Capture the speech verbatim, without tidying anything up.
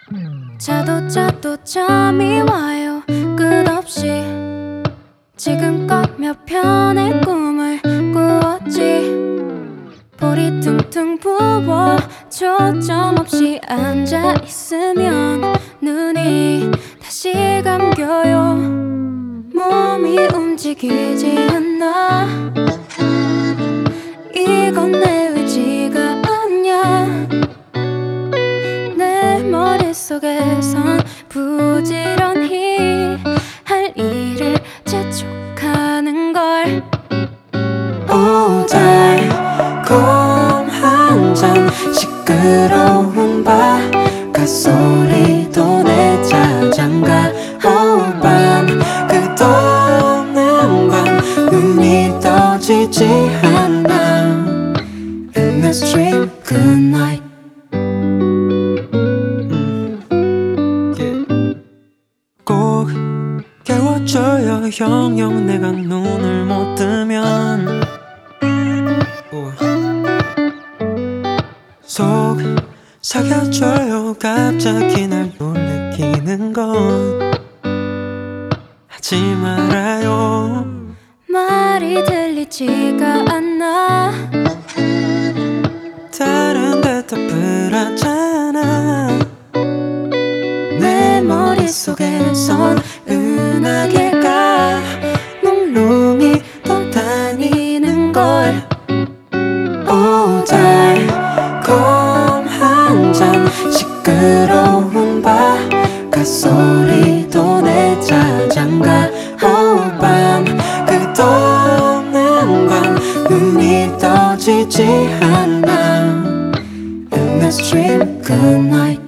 자도 자도 잠이 와요 끝없이. 지금껏 몇 편의 꿈을 꾸었지. 볼이 퉁퉁 부어 초점 없이 앉아있으면 눈이 다시 감겨요. 몸이 움직이지 않아. 이건 내 의지가 아니야. 내 머릿속에선 부지런히 할 일을 재촉하는 걸. 오 달콤 한 잔 시끄러운 바깥소리도 내 자장가. 오 밤 끝없는 밤 눈이 떠지지 않아. In the stream good night. 꼭 깨워줘요 영영 내가 눈을 못 뜨면. 속 사겨줘요 갑자기 날 놀래키는 건 하지 말아요. 말이 들리지가 않아. 다른 데 떠들었잖아. 내 머릿속에선 은하계가 몽롱히 떠다니는 걸. 오 달콤 한 잔 시끄러운 바깥소리도 내 자장가. 오 밤 끝없는 밤 눈이 떠지지 않아. In the stream good night.